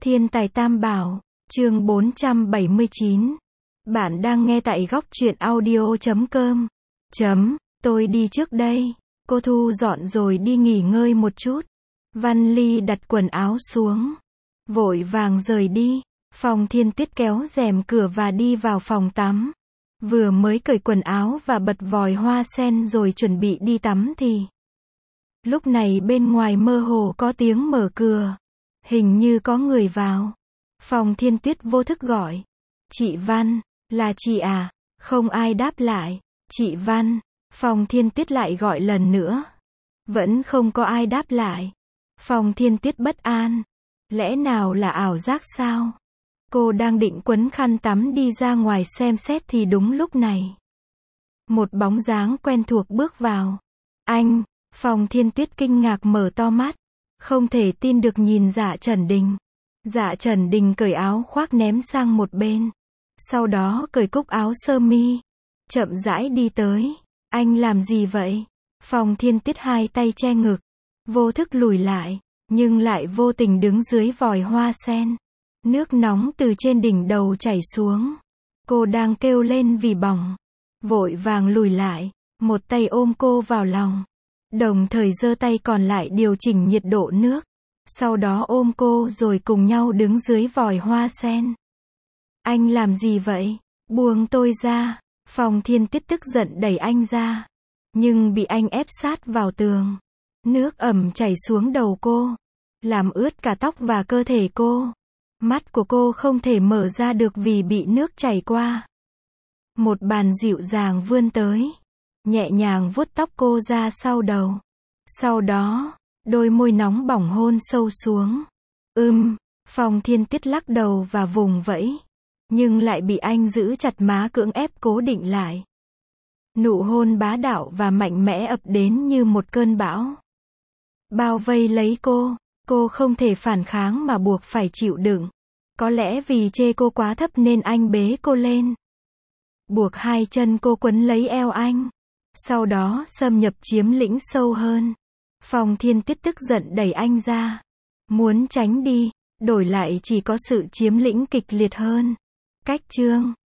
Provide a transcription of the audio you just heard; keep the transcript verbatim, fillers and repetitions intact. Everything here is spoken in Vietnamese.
Thiên tài tam bảo, chương bốn trăm bảy mươi chín. Bạn đang nghe tại góc truyện audio chấm com. Chấm, tôi đi trước đây. Cô thu dọn rồi đi nghỉ ngơi một chút. Văn Ly đặt quần áo xuống. Vội vàng rời đi. Phong Thiên Tuyết kéo rèm cửa và đi vào phòng tắm. Vừa mới cởi quần áo và bật vòi hoa sen rồi chuẩn bị đi tắm thì lúc này bên ngoài mơ hồ có tiếng mở cửa. Hình như có người vào. Phong Thiên Tuyết vô thức gọi. Chị Văn, là chị à? Không ai đáp lại. Chị Văn. Phong Thiên Tuyết lại gọi lần nữa. Vẫn không có ai đáp lại. Phong Thiên Tuyết bất an. Lẽ nào là ảo giác sao? Cô đang định quấn khăn tắm đi ra ngoài xem xét thì đúng lúc này. Một bóng dáng quen thuộc bước vào. Anh! Phong Thiên Tuyết kinh ngạc mở to mắt. Không thể tin được nhìn Dạ Trần Đình. Dạ Trần Đình cởi áo khoác ném sang một bên. Sau đó cởi cúc áo sơ mi. Chậm rãi đi tới. Anh làm gì vậy? Phong Thiên Tuyết hai tay che ngực. Vô thức lùi lại. Nhưng lại vô tình đứng dưới vòi hoa sen. Nước nóng từ trên đỉnh đầu chảy xuống. Cô đang kêu lên vì bỏng. Vội vàng lùi lại. Một tay ôm cô vào lòng. Đồng thời giơ tay còn lại điều chỉnh nhiệt độ nước. Sau đó ôm cô rồi cùng nhau đứng dưới vòi hoa sen. Anh làm gì vậy? Buông tôi ra. Phong Thiên Tuyết tức giận đẩy anh ra. Nhưng bị anh ép sát vào tường. Nước ẩm chảy xuống đầu cô. Làm ướt cả tóc và cơ thể cô. Mắt của cô không thể mở ra được vì bị nước chảy qua. Một bàn dịu dàng vươn tới. Nhẹ nhàng vuốt tóc cô ra sau đầu. Sau đó, đôi môi nóng bỏng hôn sâu xuống. Ưm, Phong Thiên Tuyết lắc đầu và vùng vẫy. Nhưng lại bị anh giữ chặt má cưỡng ép cố định lại. Nụ hôn bá đạo và mạnh mẽ ập đến như một cơn bão. Bao vây lấy cô, cô không thể phản kháng mà buộc phải chịu đựng. Có lẽ vì chê cô quá thấp nên anh bế cô lên. Buộc hai chân cô quấn lấy eo anh. Sau đó xâm nhập chiếm lĩnh sâu hơn. Phong Thiên Tuyết tức giận đẩy anh ra. Muốn tránh đi, đổi lại chỉ có sự chiếm lĩnh kịch liệt hơn. Cách chương